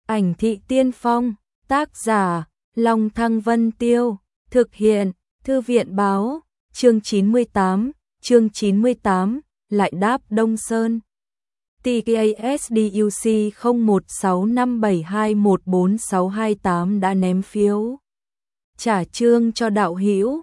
Ảnh thị tiên phong, tác giả, Long Thăng Vân Tiêu, thực hiện, Thư viện báo, chương 98, lại đáp Đông Sơn. TKASDUC 0165721468 đã ném phiếu trả chương cho đạo hữu.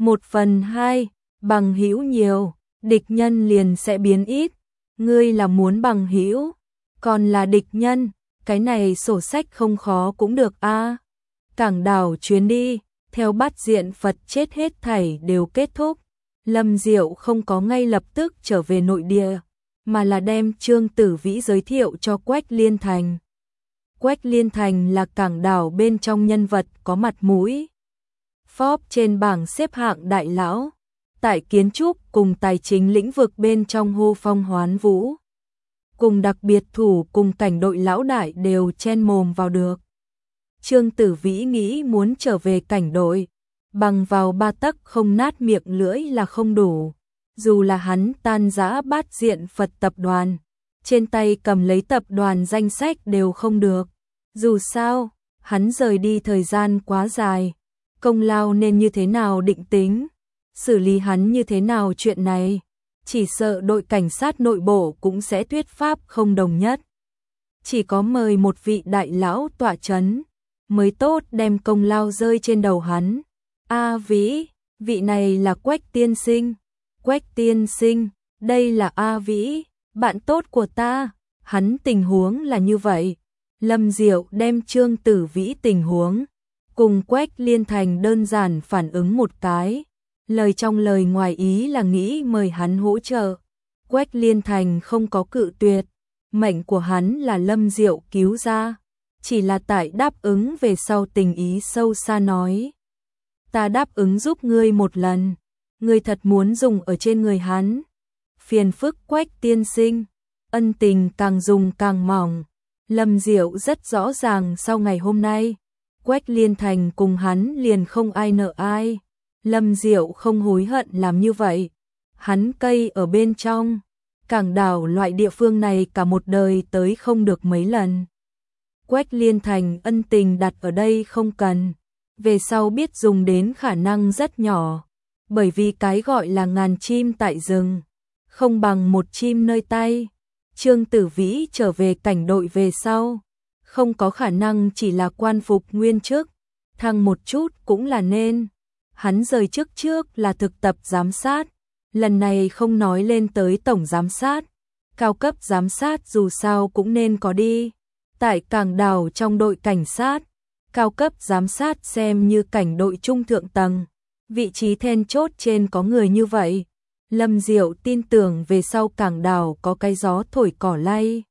1/2, bằng hữu nhiều, địch nhân liền sẽ biến ít. Ngươi là muốn bằng hữu, còn là địch nhân, cái này sổ sách không khó cũng được a. Cảng đảo chuyến đi, theo Bát Diện Phật chết hết thảy đều kết thúc. Lâm Diệu không có ngay lập tức trở về nội địa, mà là đem Trương Tử Vĩ giới thiệu cho Quách Liên Thành. Quách Liên Thành là cảng đảo bên trong nhân vật có mặt mũi. Forbes trên bảng xếp hạng đại lão, tại kiến trúc cùng tài chính lĩnh vực bên trong hô phong hoán vũ. Cùng đặc biệt thủ cùng cảnh đội lão đại đều chen mồm vào được. Trương Tử Vĩ nghĩ muốn trở về cảnh đội, bằng vào 3 tấc không nát miệng lưỡi là không đủ. Dù là hắn tan rã Bát Diện Phật tập đoàn, trên tay cầm lấy tập đoàn danh sách đều không được. Dù sao, hắn rời đi thời gian quá dài, công lao nên như thế nào định tính, xử lý hắn như thế nào chuyện này, chỉ sợ đội cảnh sát nội bộ cũng sẽ thuyết pháp không đồng nhất. Chỉ có mời một vị đại lão tọa chấn, mới tốt đem công lao rơi trên đầu hắn. A Vĩ, vị này là Quách tiên sinh. Quách tiên sinh, đây là A Vĩ, bạn tốt của ta. Hắn tình huống là như vậy. Lâm Diệu đem Trương Tử Vĩ tình huống cùng Quách Liên Thành đơn giản phản ứng một cái. Lời trong lời ngoài ý là nghĩ mời hắn hỗ trợ. Quách Liên Thành không có cự tuyệt. Mệnh của hắn là Lâm Diệu cứu ra. Chỉ là tại đáp ứng về sau tình ý sâu xa nói. Ta đáp ứng giúp ngươi một lần. Ngươi thật muốn dùng ở trên người hắn. Phiền phức Quách tiên sinh. Ân tình càng dùng càng mỏng. Lâm Diệu rất rõ ràng sau ngày hôm nay. Quách Liên Thành cùng hắn liền không ai nợ ai. Lâm Diệu không hối hận làm như vậy. Hắn cây ở bên trong. Cảng đảo loại địa phương này cả một đời tới không được mấy lần. Quách Liên Thành ân tình đặt ở đây không cần. Về sau biết dùng đến khả năng rất nhỏ. Bởi vì cái gọi là ngàn chim tại rừng, không bằng một chim nơi tay. Trương Tử Vĩ trở về cảnh đội về sau, không có khả năng chỉ là quan phục nguyên chức, thăng một chút cũng là nên. Hắn rời chức trước là thực tập giám sát, lần này không nói lên tới tổng giám sát, cao cấp giám sát dù sao cũng nên có đi. Tại cảng đảo trong đội cảnh sát, cao cấp giám sát xem như cảnh đội trung thượng tầng, vị trí then chốt trên có người như vậy. Lâm Diệu tin tưởng về sau cảng đảo có cái gió thổi cỏ lay,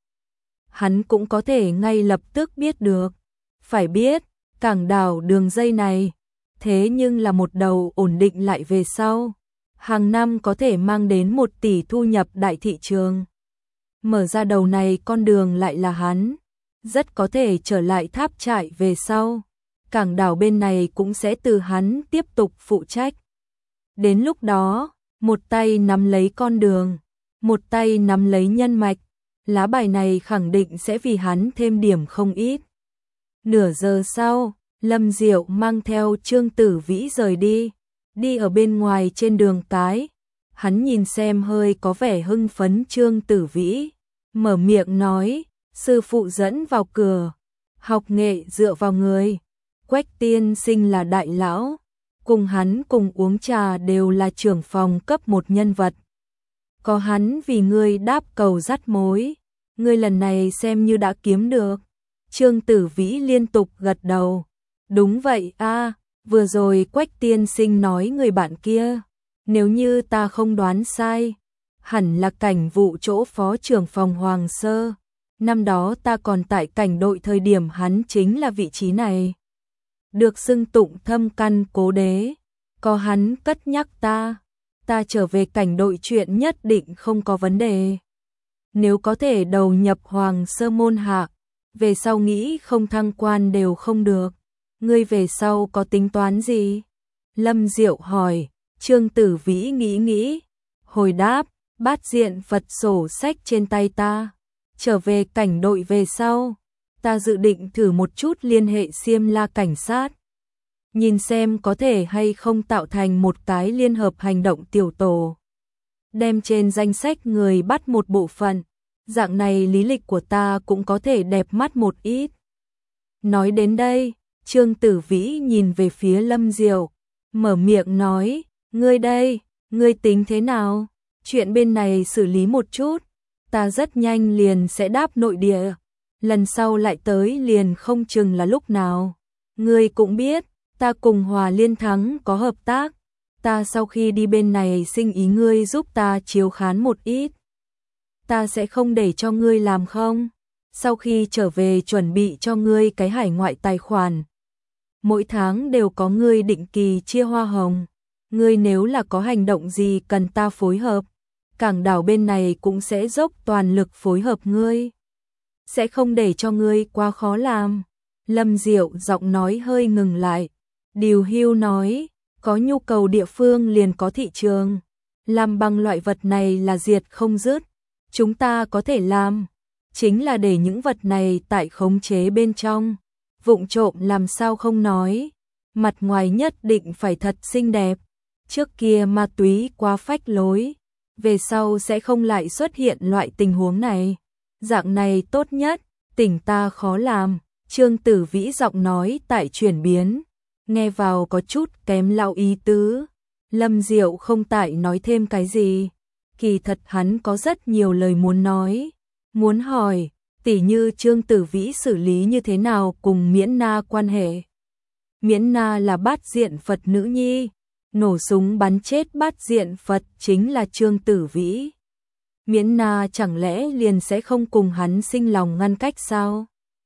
hắn cũng có thể ngay lập tức biết được. Phải biết, cảng đảo đường dây này, thế nhưng là một đầu ổn định lại về sau. Hàng năm có thể mang đến 1 tỷ thu nhập đại thị trường. Mở ra đầu này con đường lại là hắn, rất có thể trở lại tháp trại về sau. Cảng đảo bên này cũng sẽ từ hắn tiếp tục phụ trách. Đến lúc đó, một tay nắm lấy con đường, một tay nắm lấy nhân mạch, lá bài này khẳng định sẽ vì hắn thêm điểm không ít. Nửa giờ sau, Lâm Diệu mang theo Trương Tử Vĩ rời đi, đi ở bên ngoài trên đường cái. Hắn nhìn xem hơi có vẻ hưng phấn Trương Tử Vĩ, mở miệng nói, sư phụ dẫn vào cửa, học nghệ dựa vào người. Quách tiên sinh là đại lão, cùng hắn cùng uống trà đều là trưởng phòng cấp 1 nhân vật. Có hắn vì ngươi đáp cầu dắt mối, ngươi lần này xem như đã kiếm được. Trương Tử Vĩ liên tục gật đầu. Đúng vậy a, vừa rồi Quách tiên sinh nói người bạn kia, nếu như ta không đoán sai, hẳn là cảnh vụ chỗ phó trưởng phòng Hoàng Sơ. Năm đó ta còn tại cảnh đội thời điểm hắn chính là vị trí này. Được xưng tụng thâm căn cố đế, có hắn cất nhắc ta trở về cảnh đội chuyện nhất định không có vấn đề. Nếu có thể đầu nhập Hoàng Sơ môn hạ, về sau nghĩ không thăng quan đều không được. Ngươi về sau có tính toán gì? Lâm Diệu hỏi. Trương Tử Vĩ nghĩ, hồi đáp, Bát Diện Phật sổ sách trên tay ta. Trở về cảnh đội về sau, ta dự định thử một chút liên hệ Xiêm La cảnh sát. Nhìn xem có thể hay không tạo thành một cái liên hợp hành động tiểu tổ. Đem trên danh sách người bắt một bộ phận, dạng này lý lịch của ta cũng có thể đẹp mắt một ít. Nói đến đây, Trương Tử Vĩ nhìn về phía Lâm Diệu, mở miệng nói, ngươi đây, ngươi tính thế nào? Chuyện bên này xử lý một chút, ta rất nhanh liền sẽ đáp nội địa, lần sau lại tới liền không chừng là lúc nào. Ngươi cũng biết, ta cùng Hòa Liên Thắng có hợp tác, ta sau khi đi bên này sinh ý ngươi giúp ta chiếu khán một ít. Ta sẽ không để cho ngươi làm không? Sau khi trở về chuẩn bị cho ngươi cái hải ngoại tài khoản. Mỗi tháng đều có ngươi định kỳ chia hoa hồng. Ngươi nếu là có hành động gì cần ta phối hợp, cảng đảo bên này cũng sẽ dốc toàn lực phối hợp ngươi. Sẽ không để cho ngươi quá khó làm. Lâm Diệu giọng nói hơi ngừng lại. Điều Hưu nói, có nhu cầu địa phương liền có thị trường. Làm bằng loại vật này là diệt không dứt. Chúng ta có thể làm, chính là để những vật này tại khống chế bên trong. Vụng trộm làm sao không nói, mặt ngoài nhất định phải thật xinh đẹp. Trước kia ma túy quá phách lối, về sau sẽ không lại xuất hiện loại tình huống này. Dạng này tốt nhất, tỉnh ta khó làm. Trương Tử Vĩ giọng nói tại chuyển biến, nghe vào có chút kém lão ý tứ. Lâm Diệu không tại nói thêm cái gì, kỳ thật hắn có rất nhiều lời muốn nói, muốn hỏi, tỉ như Trương Tử Vĩ xử lý như thế nào cùng Miễn Na quan hệ. Miễn Na là Bát Diện Phật nữ nhi, nổ súng bắn chết Bát Diện Phật chính là Trương Tử Vĩ. Miễn Na chẳng lẽ liền sẽ không cùng hắn sinh lòng ngăn cách sao?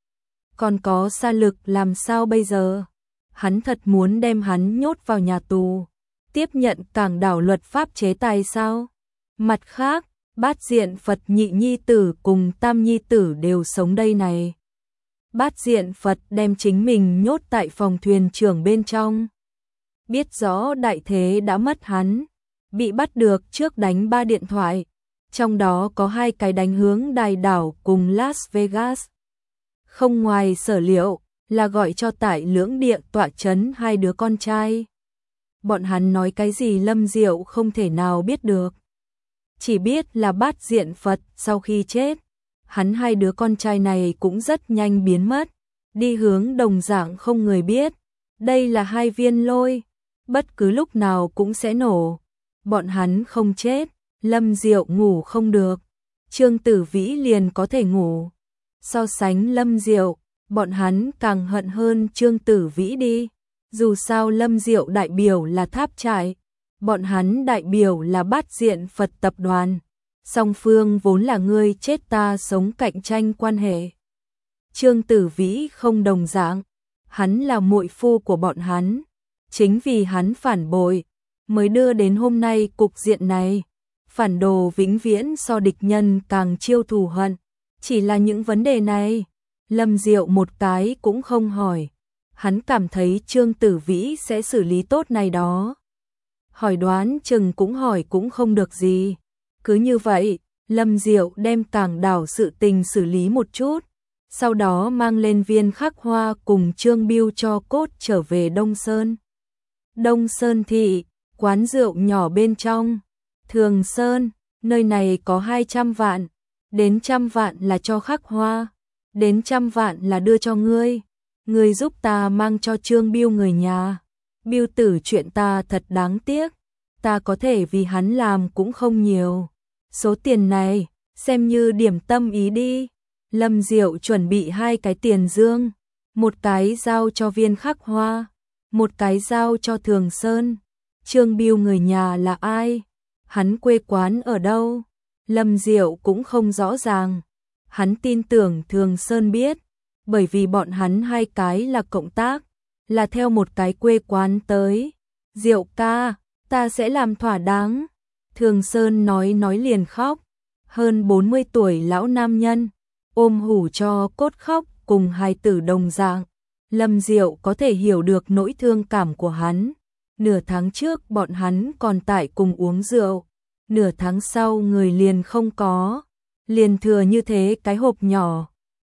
Còn có Sa Lực làm sao bây giờ? Hắn thật muốn đem hắn nhốt vào nhà tù, tiếp nhận cảng đảo luật pháp chế tài sao? Mặt khác, Bát Diện Phật nhị nhi tử cùng tam nhi tử đều sống đây này. Bát Diện Phật đem chính mình nhốt tại phòng thuyền trưởng bên trong. Biết rõ đại thế đã mất hắn, bị bắt được trước đánh 3 điện thoại, trong đó có 2 cái đánh hướng Đài đảo cùng Las Vegas. Không ngoài sở liệu là gọi cho tại Lưỡng Địa tọa chấn 2 đứa con trai. Bọn hắn nói cái gì Lâm Diệu không thể nào biết được. Chỉ biết là Bát Diện Phật sau khi chết, hắn 2 đứa con trai này cũng rất nhanh biến mất, đi hướng đồng dạng không người biết. Đây là 2 viên lôi, bất cứ lúc nào cũng sẽ nổ. Bọn hắn không chết, Lâm Diệu ngủ không được, Trương Tử Vĩ liền có thể ngủ. So sánh Lâm Diệu, bọn hắn càng hận hơn Trương Tử Vĩ đi. Dù sao Lâm Diệu đại biểu là Tháp Trại, bọn hắn đại biểu là Bát Diện Phật tập đoàn. Song phương vốn là ngươi chết ta sống cạnh tranh quan hệ. Trương Tử Vĩ không đồng dạng, hắn là muội phu của bọn hắn. Chính vì hắn phản bội, mới đưa đến hôm nay cục diện này. Phản đồ vĩnh viễn so địch nhân càng chiêu thù hận. Chỉ là những vấn đề này, Lâm Diệu một cái cũng không hỏi. Hắn cảm thấy Trương Tử Vĩ sẽ xử lý tốt này đó. Hỏi đoán chừng cũng hỏi cũng không được gì. Cứ như vậy, Lâm Diệu đem cảng đảo sự tình xử lý một chút. Sau đó mang lên Viên Khắc Hoa cùng Trương Biêu cho cốt trở về Đông Sơn. Đông Sơn thị, quán rượu nhỏ bên trong. Thường Sơn, nơi này có 200 vạn. Đến 100 vạn là cho Khắc Hoa. Đến 100 vạn là đưa cho ngươi. Ngươi giúp ta mang cho Trương Biêu người nhà. Biêu tử chuyện ta thật đáng tiếc. Ta có thể vì hắn làm cũng không nhiều. Số tiền này, xem như điểm tâm ý đi. Lâm Diệu chuẩn bị 2 cái tiền dương. Một cái giao cho Viên Khắc Hoa, một cái giao cho Thường Sơn. Trương Biêu người nhà là ai? Hắn quê quán ở đâu? Lâm Diệu cũng không rõ ràng. Hắn tin tưởng Thường Sơn biết, bởi vì bọn hắn 2 cái là cộng tác, là theo một cái quê quán tới. Diệu ca, ta sẽ làm thỏa đáng. Thường Sơn nói liền khóc. Hơn 40 tuổi lão nam nhân, ôm hủ cho cốt khóc cùng hài tử đồng dạng. Lâm Diệu có thể hiểu được nỗi thương cảm của hắn. Nửa tháng trước bọn hắn còn tại cùng uống rượu. Nửa tháng sau người liền không có. Liền thừa như thế cái hộp nhỏ.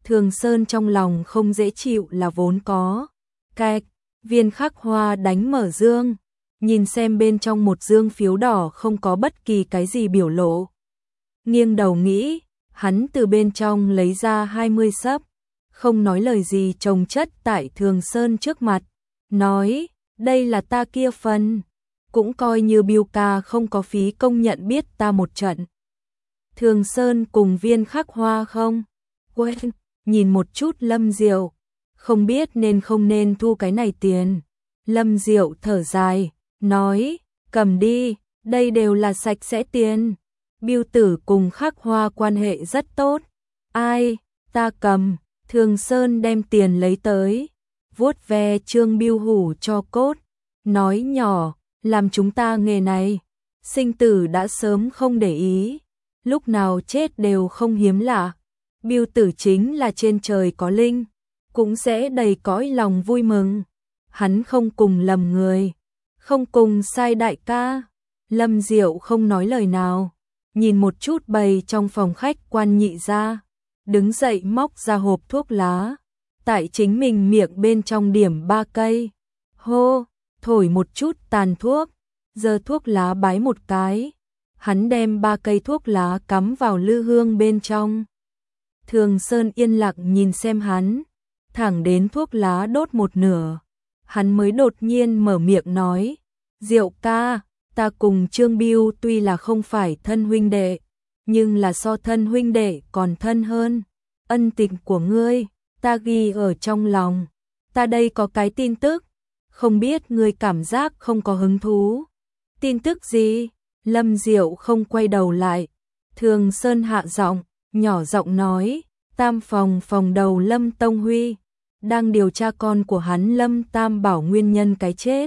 Thường Sơn trong lòng không dễ chịu là vốn có. Cạch, Viên Khắc Hoa đánh mở dương, nhìn xem bên trong một dương phiếu đỏ không có bất kỳ cái gì biểu lộ. Nghiêng đầu nghĩ, hắn từ bên trong lấy ra 20 sấp, không nói lời gì chồng chất tại Thường Sơn trước mặt, nói, đây là ta kia phần, cũng coi như Biêu ca không có phí công nhận biết ta một trận. Thường Sơn cùng Viên Khắc Hoa không quên, nhìn một chút Lâm Diệu, không biết nên không nên thu cái này tiền. Lâm Diệu thở dài, nói, cầm đi, đây đều là sạch sẽ tiền. Biêu tử cùng Khắc Hoa quan hệ rất tốt. Ai, ta cầm. Thường Sơn đem tiền lấy tới, vuốt ve Trương Biêu Hủ cho cốt, nói nhỏ, làm chúng ta nghề này, sinh tử đã sớm không để ý, lúc nào chết đều không hiếm lạ. Biêu tử chính là trên trời có linh, cũng sẽ đầy cõi lòng vui mừng. Hắn không cùng lầm người, không cùng sai đại ca. Lâm Diệu không nói lời nào, nhìn một chút bày trong phòng khách quan nhị ra, đứng dậy móc ra hộp thuốc lá, tại chính mình miệng bên trong điểm 3 cây. Hô, thổi một chút tàn thuốc, giơ thuốc lá bái một cái. Hắn đem 3 cây thuốc lá cắm vào lư hương bên trong. Thường Sơn yên lặng nhìn xem hắn, thẳng đến thuốc lá đốt một nửa, hắn mới đột nhiên mở miệng nói, Diệu ca, ta cùng Trương Biêu tuy là không phải thân huynh đệ, nhưng là so thân huynh đệ còn thân hơn. Ân tình của ngươi, ta ghi ở trong lòng. Ta đây có cái tin tức, không biết ngươi cảm giác không có hứng thú. Tin tức gì? Lâm Diệu không quay đầu lại. Thường Sơn hạ giọng, nhỏ giọng nói, Tam phòng phòng đầu Lâm Tông Huy đang điều tra con của hắn Lâm Tam Bảo nguyên nhân cái chết.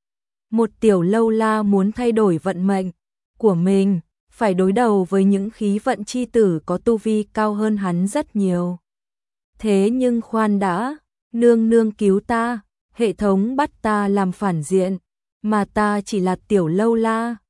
Một tiểu lâu la muốn thay đổi vận mệnh của mình, phải đối đầu với những khí vận chi tử có tu vi cao hơn hắn rất nhiều. Thế nhưng khoan đã, nương nương cứu ta, hệ thống bắt ta làm phản diện, mà ta chỉ là tiểu lâu la,